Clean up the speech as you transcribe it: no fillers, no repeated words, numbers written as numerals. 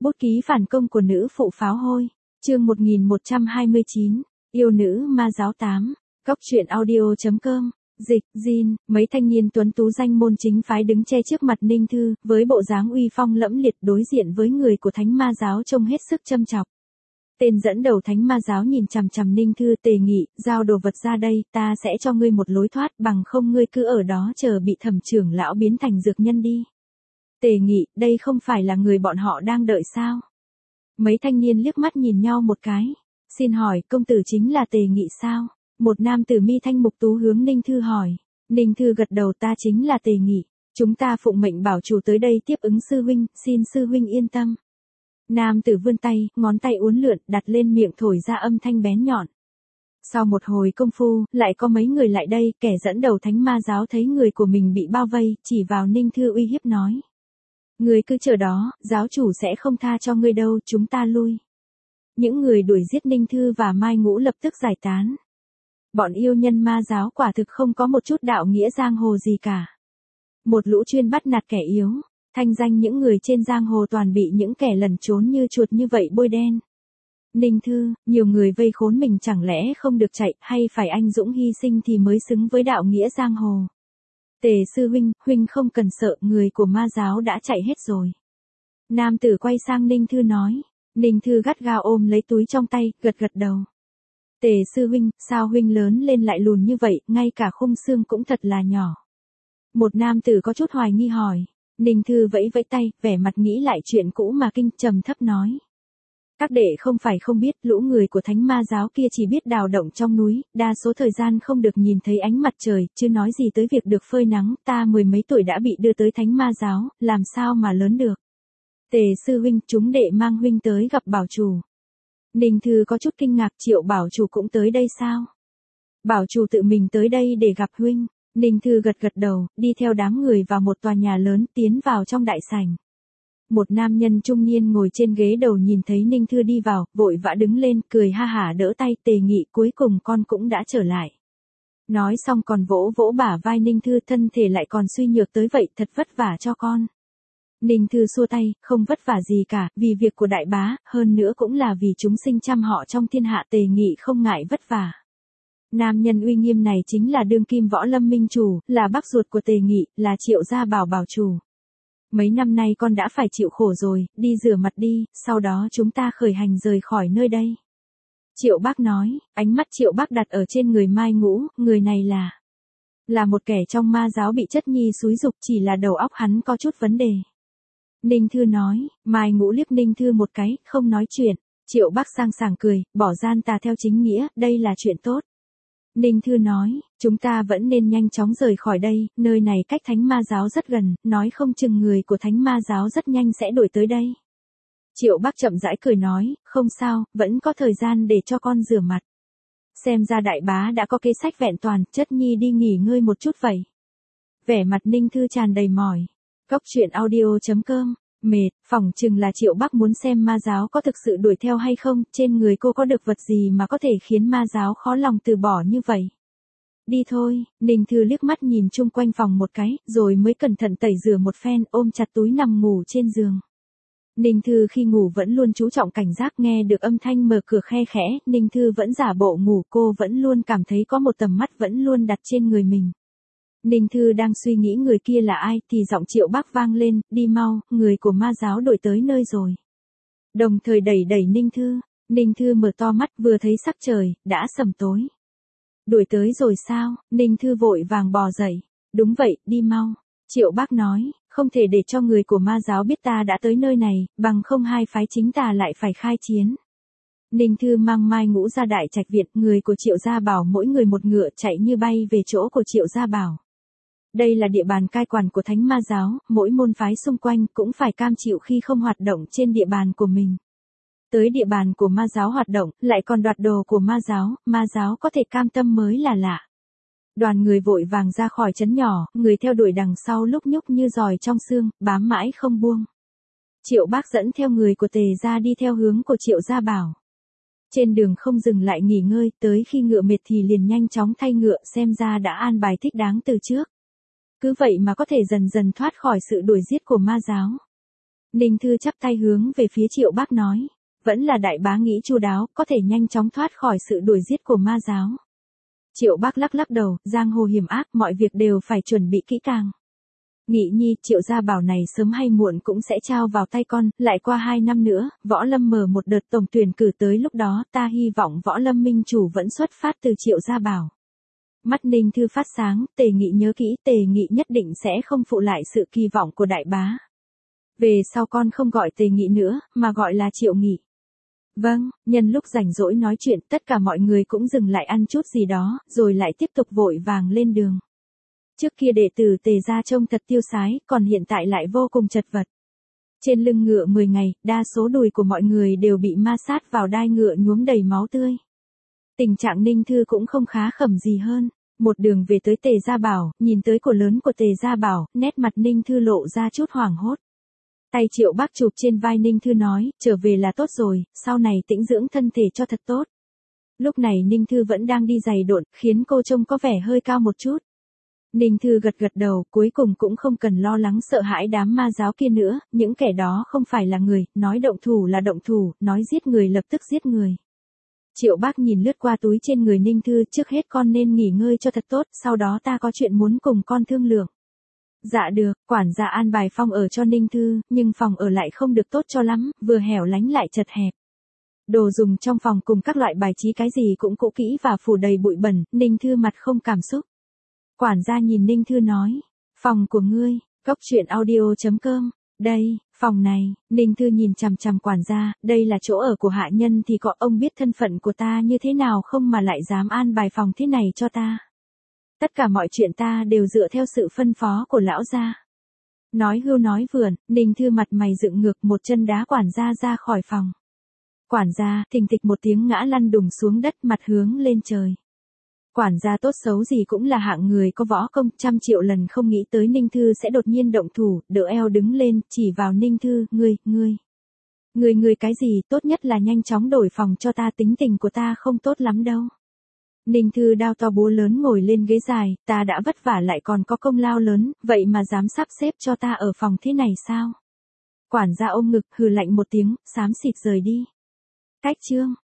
Bút ký phản công của nữ phụ pháo hôi. Chương 1129. Yêu nữ ma giáo 8. Cóc truyện audio.com. Dịch, Jin, mấy thanh niên tuấn tú danh môn chính phái đứng che trước mặt Ninh Thư, với bộ dáng uy phong lẫm liệt đối diện với người của thánh ma giáo trông hết sức châm chọc. Tên dẫn đầu thánh ma giáo nhìn chằm chằm Ninh Thư, Tề Nghị, giao đồ vật ra đây, ta sẽ cho ngươi một lối thoát, bằng không ngươi cứ ở đó chờ bị Thẩm trưởng lão biến thành dược nhân đi. Tề Nghị, đây không phải là người bọn họ đang đợi sao? Mấy thanh niên liếc mắt nhìn nhau một cái. Xin hỏi, công tử chính là Tề Nghị sao? Một nam tử mi thanh mục tú hướng Ninh Thư hỏi. Ninh Thư gật đầu, ta chính là Tề Nghị. Chúng ta phụng mệnh bảo chủ tới đây tiếp ứng sư huynh, xin sư huynh yên tâm. Nam tử vươn tay, ngón tay uốn lượn, đặt lên miệng thổi ra âm thanh bén nhọn. Sau một hồi công phu, lại có mấy người lại đây, kẻ dẫn đầu thánh ma giáo thấy người của mình bị bao vây, chỉ vào Ninh Thư uy hiếp nói. Ngươi cứ chờ đó, giáo chủ sẽ không tha cho ngươi đâu, chúng ta lui. Những người đuổi giết Ninh Thư và Mai Ngũ lập tức giải tán. Bọn yêu nhân ma giáo quả thực không có một chút đạo nghĩa giang hồ gì cả. Một lũ chuyên bắt nạt kẻ yếu, thanh danh những người trên giang hồ toàn bị những kẻ lẩn trốn như chuột như vậy bôi đen. Ninh Thư, nhiều người vây khốn mình chẳng lẽ không được chạy, hay phải anh dũng hy sinh thì mới xứng với đạo nghĩa giang hồ. Tề sư huynh, huynh không cần sợ, người của ma giáo đã chạy hết rồi. Nam tử quay sang Ninh Thư nói. Ninh Thư gắt gao ôm lấy túi trong tay, gật gật đầu. Tề sư huynh, sao huynh lớn lên lại lùn như vậy, ngay cả khung xương cũng thật là nhỏ. Một nam tử có chút hoài nghi hỏi. Ninh Thư vẫy vẫy tay, vẻ mặt nghĩ lại chuyện cũ mà kinh, trầm thấp nói. Các đệ không phải không biết, lũ người của thánh ma giáo kia chỉ biết đào động trong núi, đa số thời gian không được nhìn thấy ánh mặt trời, chứ nói gì tới việc được phơi nắng, ta 10 mấy tuổi đã bị đưa tới thánh ma giáo, làm sao mà lớn được. Tề sư huynh, chúng đệ mang huynh tới gặp bảo chủ. Ninh Thư có chút kinh ngạc, Triệu bảo chủ cũng tới đây sao? Bảo chủ tự mình tới đây để gặp huynh. Ninh Thư gật gật đầu, đi theo đám người vào một tòa nhà lớn, tiến vào trong đại sảnh. Một nam nhân trung niên ngồi trên ghế đầu nhìn thấy Ninh Thư đi vào, vội vã đứng lên, cười ha hả đỡ tay, Tề Nghị, cuối cùng con cũng đã trở lại. Nói xong còn vỗ vỗ bả vai Ninh Thư, thân thể lại còn suy nhược tới vậy, thật vất vả cho con. Ninh Thư xua tay, không vất vả gì cả, vì việc của đại bá, hơn nữa cũng là vì chúng sinh trăm họ trong thiên hạ, Tề Nghị không ngại vất vả. Nam nhân uy nghiêm này chính là đương kim võ lâm minh chủ, là bác ruột của Tề Nghị, là Triệu gia bảo bảo chủ. Mấy năm nay con đã phải chịu khổ rồi, đi rửa mặt đi, sau đó chúng ta khởi hành rời khỏi nơi đây. Triệu Bác nói, ánh mắt Triệu Bác đặt ở trên người Mai Ngũ, người này là một kẻ trong ma giáo bị chất nhi xúi giục, chỉ là đầu óc hắn có chút vấn đề. Ninh Thư nói, Mai Ngũ liếc Ninh Thư một cái, không nói chuyện. Triệu Bác sang sảng cười, bỏ gian tà theo chính nghĩa, đây là chuyện tốt. Ninh Thư nói, chúng ta vẫn nên nhanh chóng rời khỏi đây, nơi này cách thánh ma giáo rất gần, nói không chừng người của thánh ma giáo rất nhanh sẽ đuổi tới đây. Triệu Bác chậm rãi cười nói, không sao, vẫn có thời gian để cho con rửa mặt. Xem ra đại bá đã có kế sách vẹn toàn, chất nhi đi nghỉ ngơi một chút vậy. Vẻ mặt Ninh Thư tràn đầy mỏi. Cóc truyện audio.com. Mệt, phỏng chừng là Triệu Bác muốn xem ma giáo có thực sự đuổi theo hay không, trên người cô có được vật gì mà có thể khiến ma giáo khó lòng từ bỏ như vậy. Đi thôi, Ninh Thư liếc mắt nhìn chung quanh phòng một cái, rồi mới cẩn thận tẩy rửa một phen, ôm chặt túi nằm ngủ trên giường. Ninh Thư khi ngủ vẫn luôn chú trọng cảnh giác, nghe được âm thanh mở cửa khe khẽ, Ninh Thư vẫn giả bộ ngủ, cô vẫn luôn cảm thấy có một tầm mắt vẫn luôn đặt trên người mình. Ninh Thư đang suy nghĩ người kia là ai, thì giọng Triệu Bác vang lên, đi mau, người của ma giáo đuổi tới nơi rồi. Đồng thời đẩy đẩy Ninh Thư mở to mắt vừa thấy sắc trời, đã sầm tối. Đuổi tới rồi sao, Ninh Thư vội vàng bò dậy. Đúng vậy, đi mau. Triệu Bác nói, không thể để cho người của ma giáo biết ta đã tới nơi này, bằng không hai phái chính tà lại phải khai chiến. Ninh Thư mang Mai Ngũ ra đại trạch viện, người của Triệu gia bảo mỗi người một ngựa chạy như bay về chỗ của Triệu gia bảo. Đây là địa bàn cai quản của thánh ma giáo, mỗi môn phái xung quanh cũng phải cam chịu khi không hoạt động trên địa bàn của mình. Tới địa bàn của ma giáo hoạt động, lại còn đoạt đồ của ma giáo có thể cam tâm mới là lạ. Đoàn người vội vàng ra khỏi trấn nhỏ, người theo đuổi đằng sau lúc nhúc như giòi trong xương, bám mãi không buông. Triệu Bác dẫn theo người của Tề gia đi theo hướng của Triệu gia bảo. Trên đường không dừng lại nghỉ ngơi, tới khi ngựa mệt thì liền nhanh chóng thay ngựa, xem ra đã an bài thích đáng từ trước. Cứ vậy mà có thể dần dần thoát khỏi sự đuổi giết của ma giáo. Ninh Thư chắp tay hướng về phía Triệu Bác nói. Vẫn là đại bá nghĩ chu đáo, có thể nhanh chóng thoát khỏi sự đuổi giết của ma giáo. Triệu Bác lắc lắc đầu, giang hồ hiểm ác, mọi việc đều phải chuẩn bị kỹ càng. Nghị nhi, Triệu gia bảo này sớm hay muộn cũng sẽ trao vào tay con, lại qua 2 năm nữa, Võ Lâm mở một đợt tổng tuyển cử, tới lúc đó ta hy vọng Võ Lâm minh chủ vẫn xuất phát từ Triệu gia bảo. Mắt Ninh Thư phát sáng, Tề Nghị nhớ kỹ, Tề Nghị nhất định sẽ không phụ lại sự kỳ vọng của đại bá. Về sau con không gọi Tề Nghị nữa, mà gọi là Triệu Nghị. Vâng, nhân lúc rảnh rỗi nói chuyện, tất cả mọi người cũng dừng lại ăn chút gì đó, rồi lại tiếp tục vội vàng lên đường. Trước kia đệ tử Tề gia trông thật tiêu sái, còn hiện tại lại vô cùng chật vật. Trên lưng ngựa 10 ngày, đa số đùi của mọi người đều bị ma sát vào đai ngựa nhuốm đầy máu tươi. Tình trạng Ninh Thư cũng không khá khẩm gì hơn. Một đường về tới Tề gia bảo, nhìn tới cổ lớn của Tề gia bảo, nét mặt Ninh Thư lộ ra chút hoảng hốt. Tay Triệu Bác chụp trên vai Ninh Thư nói, trở về là tốt rồi, sau này tĩnh dưỡng thân thể cho thật tốt. Lúc này Ninh Thư vẫn đang đi giày độn, khiến cô trông có vẻ hơi cao một chút. Ninh Thư gật gật đầu, cuối cùng cũng không cần lo lắng sợ hãi đám ma giáo kia nữa, những kẻ đó không phải là người, nói động thủ là động thủ, nói giết người lập tức giết người. Triệu Bác nhìn lướt qua túi trên người Ninh Thư, trước hết con nên nghỉ ngơi cho thật tốt, sau đó ta có chuyện muốn cùng con thương lượng. Dạ được, quản gia an bài phòng ở cho Ninh Thư, nhưng phòng ở lại không được tốt cho lắm, vừa hẻo lánh lại chật hẹp. Đồ dùng trong phòng cùng các loại bài trí cái gì cũng cũ kỹ và phủ đầy bụi bẩn, Ninh Thư mặt không cảm xúc. Quản gia nhìn Ninh Thư nói, phòng của ngươi, coctruyện.audio.com, đây, phòng này, Ninh Thư nhìn chằm chằm quản gia, đây là chỗ ở của hạ nhân thì có, ông biết thân phận của ta như thế nào không mà lại dám an bài phòng thế này cho ta. Tất cả mọi chuyện ta đều dựa theo sự phân phó của lão gia. Nói hưu nói vượn, Ninh Thư mặt mày dựng ngược, một chân đá quản gia ra khỏi phòng. Quản gia, thình thịch một tiếng ngã lăn đùng xuống đất, mặt hướng lên trời. Quản gia tốt xấu gì cũng là hạng người có võ công, 100 triệu lần không nghĩ tới Ninh Thư sẽ đột nhiên động thủ, đỡ eo đứng lên, chỉ vào Ninh Thư, ngươi cái gì, tốt nhất là nhanh chóng đổi phòng cho ta, tính tình của ta không tốt lắm đâu. Ninh Thư đao to búa lớn ngồi lên ghế dài, ta đã vất vả lại còn có công lao lớn, vậy mà dám sắp xếp cho ta ở phòng thế này sao? Quản gia ôm ngực, hừ lạnh một tiếng, xám xịt rời đi. Cách chương